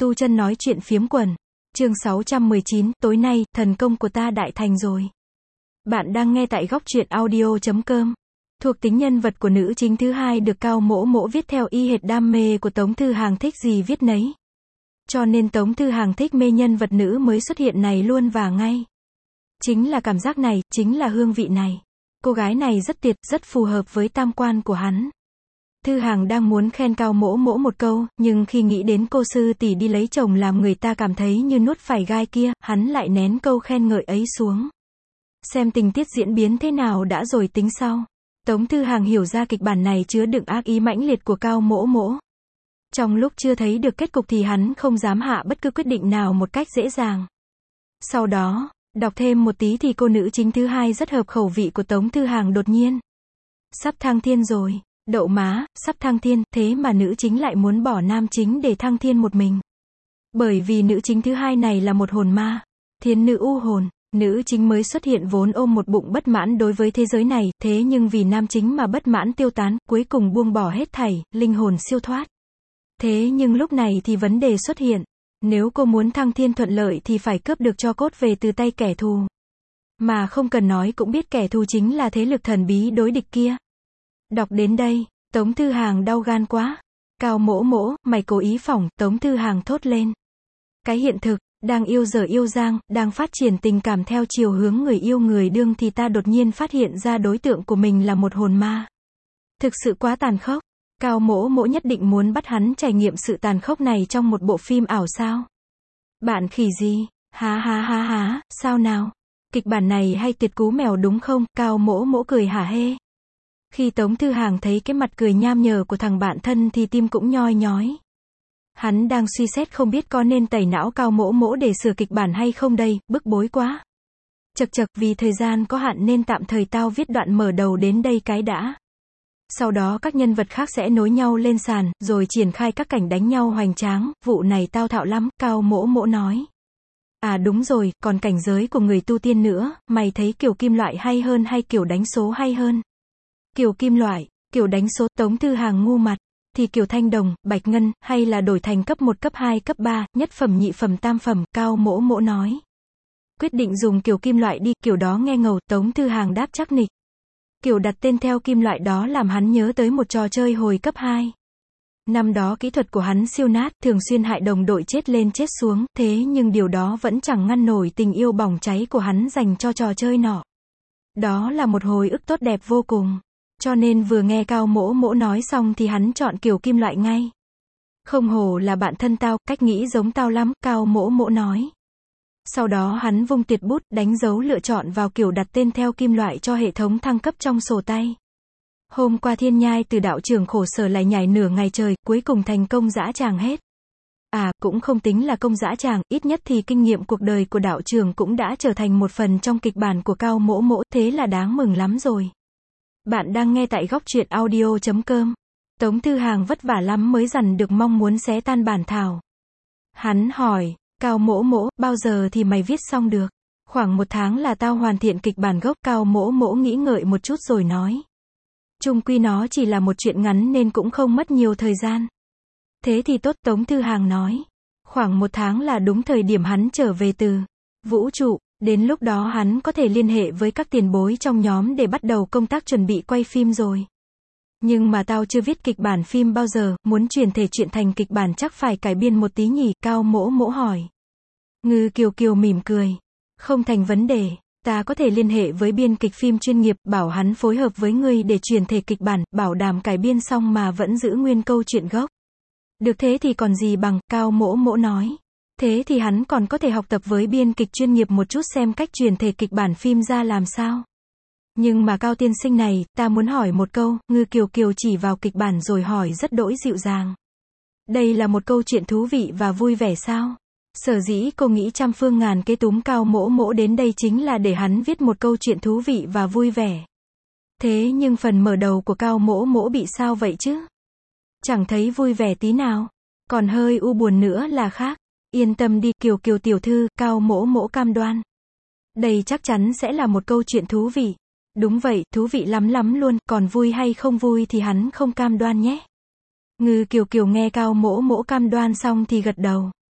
Tu Chân nói chuyện phiếm quần. Chương 619, tối nay, thần công của ta đại thành rồi. Bạn đang nghe tại góc truyện audio.com. Thuộc tính nhân vật của nữ chính thứ hai được Cao Mỗ Mỗ viết theo y hệt đam mê của Tống Thư Hàng thích gì viết nấy. Cho nên Tống Thư Hàng thích mê nhân vật nữ mới xuất hiện này luôn và ngay. Chính là cảm giác này, chính là hương vị này. Cô gái này rất tuyệt, rất phù hợp với tam quan của hắn. Thư Hàng đang muốn khen Cao Mỗ Mỗ một câu, nhưng khi nghĩ đến cô sư tỷ đi lấy chồng làm người ta cảm thấy như nuốt phải gai kia, hắn lại nén câu khen ngợi ấy xuống. Xem tình tiết diễn biến thế nào đã rồi tính sau. Tống Thư Hàng hiểu ra kịch bản này chứa đựng ác ý mãnh liệt của Cao Mỗ Mỗ. Trong lúc chưa thấy được kết cục thì hắn không dám hạ bất cứ quyết định nào một cách dễ dàng. Sau đó, đọc thêm một tí thì cô nữ chính thứ hai rất hợp khẩu vị của Tống Thư Hàng đột nhiên. Sắp thăng thiên rồi. Đậu má, sắp thăng thiên, thế mà nữ chính lại muốn bỏ nam chính để thăng thiên một mình. Bởi vì nữ chính thứ hai này là một hồn ma, thiên nữ u hồn, nữ chính mới xuất hiện vốn ôm một bụng bất mãn đối với thế giới này, thế nhưng vì nam chính mà bất mãn tiêu tán, cuối cùng buông bỏ hết thảy, linh hồn siêu thoát. Thế nhưng lúc này thì vấn đề xuất hiện, nếu cô muốn thăng thiên thuận lợi thì phải cướp được tro cốt về từ tay kẻ thù. Mà không cần nói cũng biết kẻ thù chính là thế lực thần bí đối địch kia. Đọc đến đây, Tống Thư Hàng đau gan quá. Cao Mỗ Mỗ, mày cố ý phỏng, Tống Thư Hàng thốt lên. Cái hiện thực, đang yêu dở yêu dang, đang phát triển tình cảm theo chiều hướng người yêu người đương thì ta đột nhiên phát hiện ra đối tượng của mình là một hồn ma. Thực sự quá tàn khốc. Cao Mỗ Mỗ nhất định muốn bắt hắn trải nghiệm sự tàn khốc này trong một bộ phim ảo sao? Bạn khỉ gì? Há, sao nào? Kịch bản này hay tuyệt cú mèo đúng không? Cao Mỗ Mỗ cười hả hê. Khi Tống Thư Hàng thấy cái mặt cười nham nhở của thằng bạn thân thì tim cũng nhoi nhói. Hắn đang suy xét không biết có nên tẩy não Cao Mỗ Mỗ để sửa kịch bản hay không đây, bức bối quá. Chậc, vì thời gian có hạn nên tạm thời tao viết đoạn mở đầu đến đây cái đã. Sau đó các nhân vật khác sẽ nối nhau lên sàn, rồi triển khai các cảnh đánh nhau hoành tráng, vụ này tao thạo lắm, Cao Mỗ Mỗ nói. À đúng rồi, còn cảnh giới của người tu tiên nữa, mày thấy kiểu kim loại hay hơn hay kiểu đánh số hay hơn? Kiểu kim loại, kiểu đánh số, Tống Thư Hàng ngu mặt, thì kiểu thanh đồng, bạch ngân, hay là đổi thành cấp 1, cấp 2, cấp 3, nhất phẩm, nhị phẩm, tam phẩm, Cao Mỗ Mỗ nói. Quyết định dùng kiểu kim loại đi, kiểu đó nghe ngầu, Tống Thư Hàng đáp chắc nịch. Kiểu đặt tên theo kim loại đó làm hắn nhớ tới một trò chơi hồi cấp 2. Năm đó kỹ thuật của hắn siêu nát, thường xuyên hại đồng đội chết lên chết xuống, thế nhưng điều đó vẫn chẳng ngăn nổi tình yêu bỏng cháy của hắn dành cho trò chơi nọ. Đó là một hồi ức tốt đẹp vô cùng. Cho nên vừa nghe Cao Mỗ Mỗ nói xong thì hắn chọn kiểu kim loại ngay. Không hổ là bạn thân tao, cách nghĩ giống tao lắm, Cao Mỗ Mỗ nói. Sau đó hắn vung tuyệt bút, đánh dấu lựa chọn vào kiểu đặt tên theo kim loại cho hệ thống thăng cấp trong sổ tay. Hôm qua Thiên Nhai từ đạo trưởng khổ sở lại nhảy nửa ngày trời, cuối cùng thành công dã tràng hết. À, cũng không tính là công dã tràng, ít nhất thì kinh nghiệm cuộc đời của đạo trưởng cũng đã trở thành một phần trong kịch bản của Cao Mỗ Mỗ, thế là đáng mừng lắm rồi. Bạn đang nghe tại góc truyện audio.com. Tống Thư Hàng vất vả lắm mới dằn được mong muốn xé tan bản thảo. Hắn hỏi, Cao Mỗ Mỗ, bao giờ thì mày viết xong được? Khoảng 1 tháng là tao hoàn thiện kịch bản gốc, Cao Mỗ Mỗ nghĩ ngợi một chút rồi nói. Chung quy nó chỉ là một chuyện ngắn nên cũng không mất nhiều thời gian. Thế thì tốt, Tống Thư Hàng nói. Khoảng 1 tháng là đúng thời điểm hắn trở về từ vũ trụ. Đến lúc đó hắn có thể liên hệ với các tiền bối trong nhóm để bắt đầu công tác chuẩn bị quay phim rồi. Nhưng mà tao chưa viết kịch bản phim bao giờ, muốn chuyển thể chuyện thành kịch bản chắc phải cải biên một tí nhỉ, Cao Mỗ Mỗ hỏi. Ngư Kiều Kiều mỉm cười. Không thành vấn đề, ta có thể liên hệ với biên kịch phim chuyên nghiệp, bảo hắn phối hợp với ngươi để chuyển thể kịch bản, bảo đảm cải biên xong mà vẫn giữ nguyên câu chuyện gốc. Được thế thì còn gì bằng, Cao Mỗ Mỗ nói. Thế thì hắn còn có thể học tập với biên kịch chuyên nghiệp một chút xem cách truyền thể kịch bản phim ra làm sao. Nhưng mà Cao tiên sinh này, ta muốn hỏi một câu, Ngư Kiều Kiều chỉ vào kịch bản rồi hỏi rất đỗi dịu dàng. Đây là một câu chuyện thú vị và vui vẻ sao? Sở dĩ cô nghĩ trăm phương ngàn kế túm Cao Mỗ Mỗ đến đây chính là để hắn viết một câu chuyện thú vị và vui vẻ. Thế nhưng phần mở đầu của Cao Mỗ Mỗ bị sao vậy chứ? Chẳng thấy vui vẻ tí nào. Còn hơi u buồn nữa là khác. Yên tâm đi, Kiều Kiều tiểu thư, Cao Mỗ Mỗ cam đoan. Đây chắc chắn sẽ là một câu chuyện thú vị. Đúng vậy, thú vị lắm luôn, còn vui hay không vui thì hắn không cam đoan nhé. Ngư Kiều Kiều nghe Cao Mỗ Mỗ cam đoan xong thì gật đầu.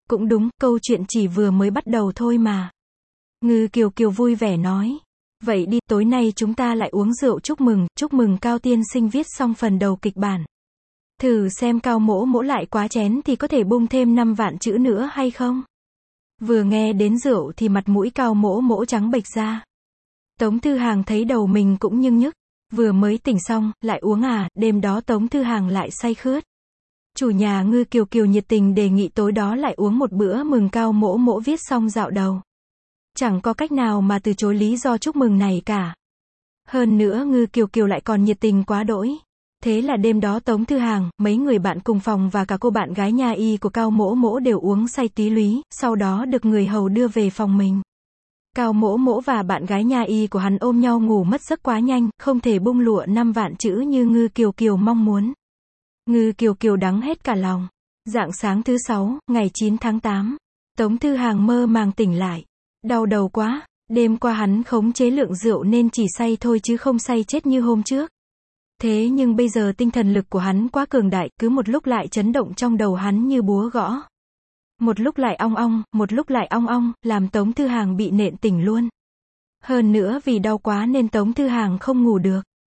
Cũng đúng, câu chuyện chỉ vừa mới bắt đầu thôi mà. Ngư Kiều Kiều vui vẻ nói. Vậy đi, tối nay chúng ta lại uống rượu chúc mừng Cao tiên sinh viết xong phần đầu kịch bản. Thử xem Cao mỗ mỗ lại quá chén thì có thể bung thêm 5 vạn chữ nữa hay không? Vừa nghe đến rượu thì mặt mũi Cao mỗ mỗ trắng bệch ra. Tống Thư Hàng thấy đầu mình cũng nhức nhức. Vừa mới tỉnh xong, lại uống à, đêm đó Tống Thư Hàng lại say khướt. Chủ nhà Ngư Kiều Kiều nhiệt tình đề nghị tối đó lại uống một bữa mừng Cao mỗ mỗ viết xong dạo đầu. Chẳng có cách nào mà từ chối lý do chúc mừng này cả. Hơn nữa Ngư Kiều Kiều lại còn nhiệt tình quá đỗi. Thế là đêm đó Tống Thư Hàng, mấy người bạn cùng phòng và cả cô bạn gái nha y của Cao mỗ mỗ đều uống say tí lúy, sau đó được người hầu đưa về phòng mình. Cao mỗ mỗ và bạn gái nha y của hắn ôm nhau ngủ mất giấc quá nhanh, không thể bung lụa 5 vạn chữ như Ngư Kiều Kiều mong muốn. Ngư Kiều Kiều đắng hết cả lòng. Rạng sáng thứ 6, ngày 9 tháng 8, Tống Thư Hàng mơ màng tỉnh lại. Đau đầu quá, đêm qua hắn khống chế lượng rượu nên chỉ say thôi chứ không say chết như hôm trước. Thế nhưng bây giờ tinh thần lực của hắn quá cường đại, cứ một lúc lại chấn động trong đầu hắn như búa gõ. Một lúc lại ong ong, một lúc lại ong ong, làm Tống Thư Hàng bị nện tỉnh luôn. Hơn nữa vì đau quá nên Tống Thư Hàng không ngủ được.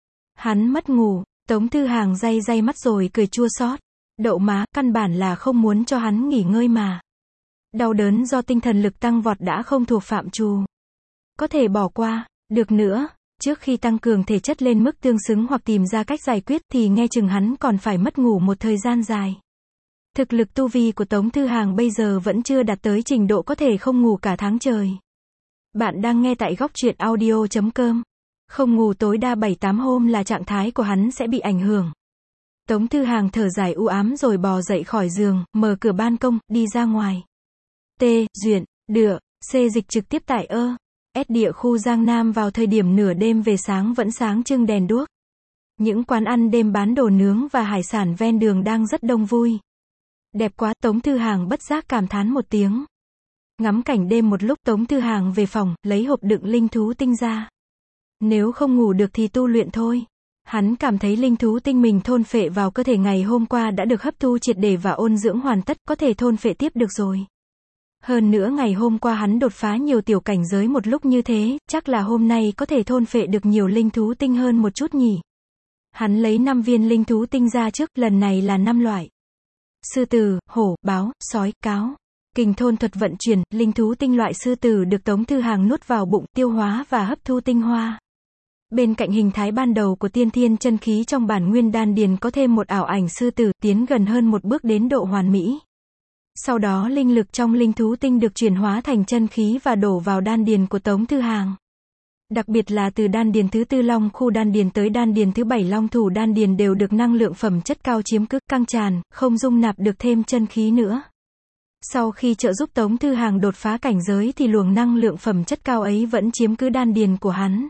Hắn mất ngủ, Tống Thư Hàng day day mắt rồi cười chua xót. Đậu má, căn bản là không muốn cho hắn nghỉ ngơi mà. Đau đớn do tinh thần lực tăng vọt đã không thuộc phạm trù. Có thể bỏ qua, được nữa, trước khi tăng cường thể chất lên mức tương xứng hoặc tìm ra cách giải quyết thì nghe chừng hắn còn phải mất ngủ một thời gian dài. Thực lực tu vi của Tống Thư Hàng bây giờ vẫn chưa đạt tới trình độ có thể không ngủ cả tháng trời. Bạn đang nghe tại góc truyện audio.com. Không ngủ tối đa 7-8 hôm là trạng thái của hắn sẽ bị ảnh hưởng. Tống Thư Hàng thở dài u ám rồi bò dậy khỏi giường, mở cửa ban công, đi ra ngoài. T. Duyện, Đựa, C. Dịch trực tiếp tại S. Địa khu Giang Nam vào thời điểm nửa đêm về sáng vẫn sáng trưng đèn đuốc. Những quán ăn đêm bán đồ nướng và hải sản ven đường đang rất đông vui. Đẹp quá, Tống Thư Hàng bất giác cảm thán một tiếng. Ngắm cảnh đêm một lúc Tống Thư Hàng về phòng, lấy hộp đựng linh thú tinh ra. Nếu không ngủ được thì tu luyện thôi. Hắn cảm thấy linh thú tinh mình thôn phệ vào cơ thể ngày hôm qua đã được hấp thu triệt để và ôn dưỡng hoàn tất, có thể thôn phệ tiếp được rồi. Hơn nữa ngày hôm qua hắn đột phá nhiều tiểu cảnh giới một lúc như thế, chắc là hôm nay có thể thôn phệ được nhiều linh thú tinh hơn một chút nhỉ. Hắn lấy 5 viên linh thú tinh ra trước, lần này là 5 loại. Sư tử, hổ, báo, sói, cáo. Kình thôn thuật vận chuyển, linh thú tinh loại sư tử được Tống Thư Hàng nuốt vào bụng, tiêu hóa và hấp thu tinh hoa. Bên cạnh hình thái ban đầu của tiên thiên chân khí trong bản nguyên đan điền có thêm một ảo ảnh sư tử, tiến gần hơn một bước đến độ hoàn mỹ. Sau đó linh lực trong linh thú tinh được chuyển hóa thành chân khí và đổ vào đan điền của Tống Thư Hàng. Đặc biệt là từ đan điền thứ 4 long khu đan điền tới đan điền thứ 7 long thủ đan điền đều được năng lượng phẩm chất cao chiếm cứ, căng tràn, không dung nạp được thêm chân khí nữa. Sau khi trợ giúp Tống Thư Hàng đột phá cảnh giới thì luồng năng lượng phẩm chất cao ấy vẫn chiếm cứ đan điền của hắn.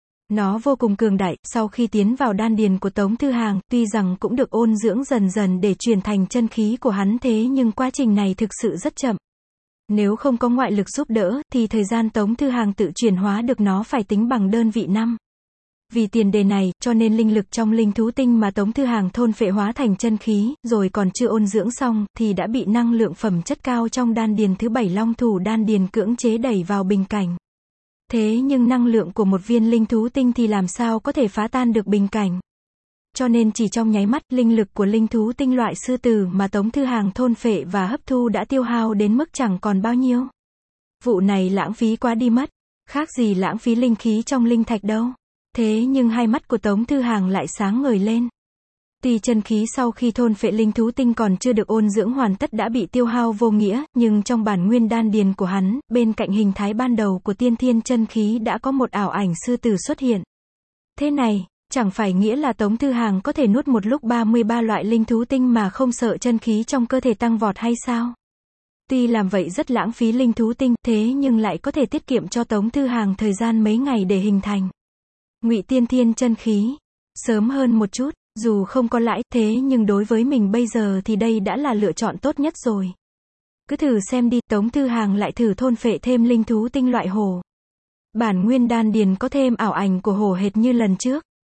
Nó vô cùng cường đại, sau khi tiến vào đan điền của Tống Thư Hàng, tuy rằng cũng được ôn dưỡng dần dần để chuyển thành chân khí của hắn thế nhưng quá trình này thực sự rất chậm. Nếu không có ngoại lực giúp đỡ, thì thời gian Tống Thư Hàng tự chuyển hóa được nó phải tính bằng đơn vị năm. Vì tiền đề này, cho nên linh lực trong linh thú tinh mà Tống Thư Hàng thôn phệ hóa thành chân khí, rồi còn chưa ôn dưỡng xong, thì đã bị năng lượng phẩm chất cao trong đan điền thứ 7 long thủ đan điền cưỡng chế đẩy vào bình cảnh. Thế nhưng năng lượng của một viên linh thú tinh thì làm sao có thể phá tan được bình cảnh. Cho nên chỉ trong nháy mắt, linh lực của linh thú tinh loại sư tử mà Tống Thư Hàng thôn phệ và hấp thu đã tiêu hao đến mức chẳng còn bao nhiêu. Vụ này lãng phí quá đi mất, khác gì lãng phí linh khí trong linh thạch đâu. Thế nhưng hai mắt của Tống Thư Hàng lại sáng ngời lên. Tuy chân khí sau khi thôn phệ linh thú tinh còn chưa được ôn dưỡng hoàn tất đã bị tiêu hao vô nghĩa, nhưng trong bản nguyên đan điền của hắn, bên cạnh hình thái ban đầu của tiên thiên chân khí đã có một ảo ảnh sư tử xuất hiện. Thế này, chẳng phải nghĩa là Tống Thư Hàng có thể nuốt một lúc 33 loại linh thú tinh mà không sợ chân khí trong cơ thể tăng vọt hay sao? Tuy làm vậy rất lãng phí linh thú tinh, thế nhưng lại có thể tiết kiệm cho Tống Thư Hàng thời gian mấy ngày để hình thành Ngụy tiên thiên chân khí. Sớm hơn một chút, dù không có lãi, thế nhưng đối với mình bây giờ thì đây đã là lựa chọn tốt nhất rồi. Cứ thử xem đi, Tống Thư Hàng lại thử thôn phệ thêm linh thú tinh loại hổ. Bản nguyên đan điền có thêm ảo ảnh của hổ hệt như lần trước.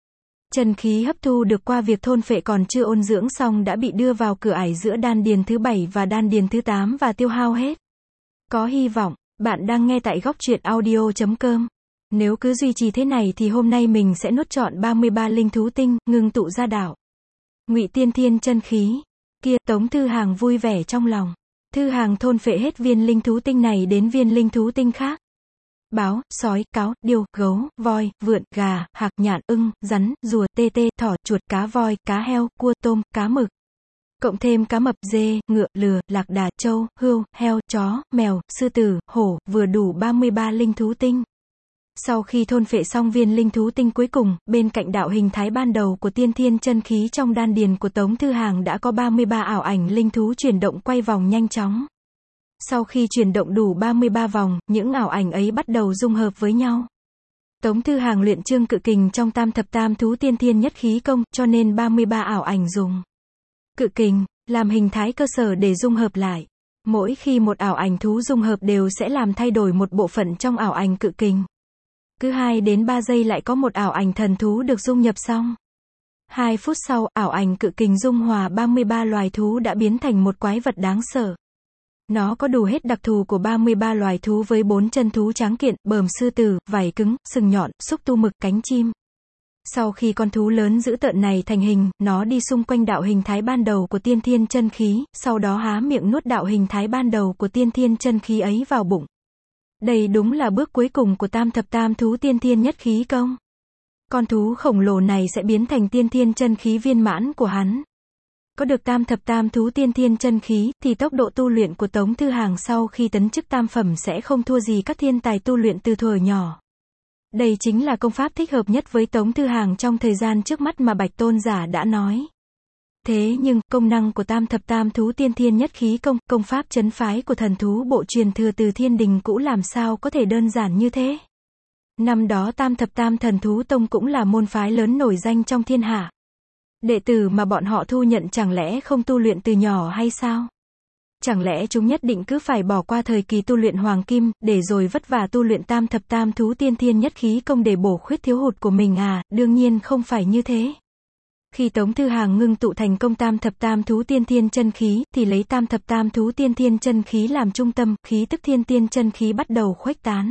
Chân khí hấp thu được qua việc thôn phệ còn chưa ôn dưỡng xong đã bị đưa vào cửa ải giữa đan điền thứ 7 và đan điền thứ 8 và tiêu hao hết. Có hy vọng, bạn đang nghe tại góc truyện audio.com. Nếu cứ duy trì thế này thì hôm nay mình sẽ nuốt trọn 33 linh thú tinh, ngưng tụ ra đạo Ngụy Tiên Thiên chân khí. Kia, Tống Thư Hàng vui vẻ trong lòng. Thư Hàng thôn phệ hết viên linh thú tinh này đến viên linh thú tinh khác. Báo, sói, cáo, điêu, gấu, voi, vượn, gà, hạc, nhạn, ưng, rắn, rùa, tê tê, thỏ, chuột, cá voi, cá heo, cua, tôm, cá mực. Cộng thêm cá mập, dê, ngựa, lừa, lạc đà, trâu, hươu, heo, chó, mèo, sư tử, hổ, vừa đủ 33 linh thú tinh. Sau khi thôn phệ xong viên linh thú tinh cuối cùng, bên cạnh đạo hình thái ban đầu của tiên thiên chân khí trong đan điền của Tống Thư Hàng đã có 33 ảo ảnh linh thú chuyển động quay vòng nhanh chóng. Sau khi chuyển động đủ 33 vòng, những ảo ảnh ấy bắt đầu dung hợp với nhau. Tống Thư Hàng luyện Trương Cự Kình trong Tam Thập Tam Thú Tiên Thiên Nhất Khí Công, cho nên 33 ảo ảnh dùng Cự Kình làm hình thái cơ sở để dung hợp lại. Mỗi khi một ảo ảnh thú dung hợp đều sẽ làm thay đổi một bộ phận trong ảo ảnh Cự Kình. Cứ 2 đến 3 giây lại có một ảo ảnh thần thú được dung nhập xong. 2 phút sau, ảo ảnh Cự Kình dung hòa 33 loài thú đã biến thành một quái vật đáng sợ. Nó có đủ hết đặc thù của 33 loài thú với 4 chân thú tráng kiện, bờm sư tử, vảy cứng, sừng nhọn, xúc tu mực, cánh chim. Sau khi con thú lớn dữ tợn này thành hình, nó đi xung quanh đạo hình thái ban đầu của tiên thiên chân khí, sau đó há miệng nuốt đạo hình thái ban đầu của tiên thiên chân khí ấy vào bụng. Đây đúng là bước cuối cùng của Tam Thập Tam Thú Tiên Thiên Nhất Khí Công. Con thú khổng lồ này sẽ biến thành tiên thiên chân khí viên mãn của hắn. Có được Tam Thập Tam Thú Tiên Thiên chân khí, thì tốc độ tu luyện của Tống Thư Hàng sau khi tấn chức tam phẩm sẽ không thua gì các thiên tài tu luyện từ thuở nhỏ. Đây chính là công pháp thích hợp nhất với Tống Thư Hàng trong thời gian trước mắt mà Bạch Tôn Giả đã nói. Thế nhưng, công năng của Tam Thập Tam Thú Tiên Thiên Nhất Khí Công, công pháp trấn phái của thần thú bộ truyền thừa từ Thiên Đình cũ làm sao có thể đơn giản như thế? Năm đó Tam Thập Tam Thần Thú Tông cũng là môn phái lớn nổi danh trong thiên hạ. Đệ tử mà bọn họ thu nhận chẳng lẽ không tu luyện từ nhỏ hay sao? Chẳng lẽ chúng nhất định cứ phải bỏ qua thời kỳ tu luyện hoàng kim, để rồi vất vả tu luyện Tam Thập Tam Thú Tiên Thiên Nhất Khí Công để bổ khuyết thiếu hụt của mình à? Đương nhiên không phải như thế. Khi Tống Thư Hàng ngưng tụ thành công Tam Thập Tam Thú Tiên Thiên chân khí, thì lấy Tam Thập Tam Thú Tiên Thiên chân khí làm trung tâm, khí tức thiên tiên chân khí bắt đầu khuếch tán.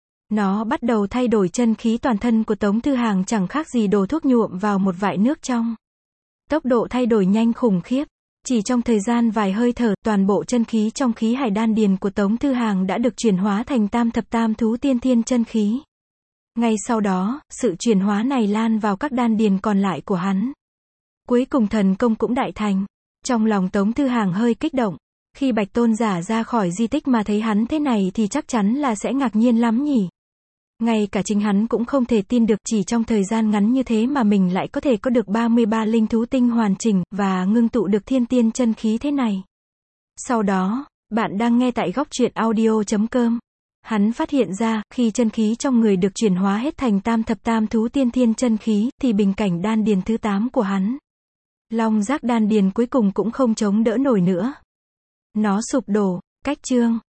Nó bắt đầu thay đổi chân khí toàn thân của Tống Thư Hàng chẳng khác gì đổ thuốc nhuộm vào một vại nước trong. Tốc độ thay đổi nhanh khủng khiếp. Chỉ trong thời gian vài hơi thở, toàn bộ chân khí trong khí hải đan điền của Tống Thư Hàng đã được chuyển hóa thành Tam Thập Tam Thú Tiên Thiên chân khí. Ngay sau đó, sự chuyển hóa này lan vào các đan điền còn lại của hắn. Cuối cùng thần công cũng đại thành. Trong lòng Tống Thư Hàng hơi kích động. Khi Bạch Tôn Giả ra khỏi di tích mà thấy hắn thế này thì chắc chắn là sẽ ngạc nhiên lắm nhỉ. Ngay cả chính hắn cũng không thể tin được, chỉ trong thời gian ngắn như thế mà mình lại có thể có được 33 linh thú tinh hoàn chỉnh, và ngưng tụ được thiên tiên chân khí thế này. Sau đó, bạn đang nghe tại góc truyện audio.com. Hắn phát hiện ra, khi chân khí trong người được chuyển hóa hết thành Tam Thập Tam Thú Tiên Thiên chân khí, thì bình cảnh đan điền thứ 8 của hắn, long giác đan điền cuối cùng cũng không chống đỡ nổi nữa. Nó sụp đổ. Cách chương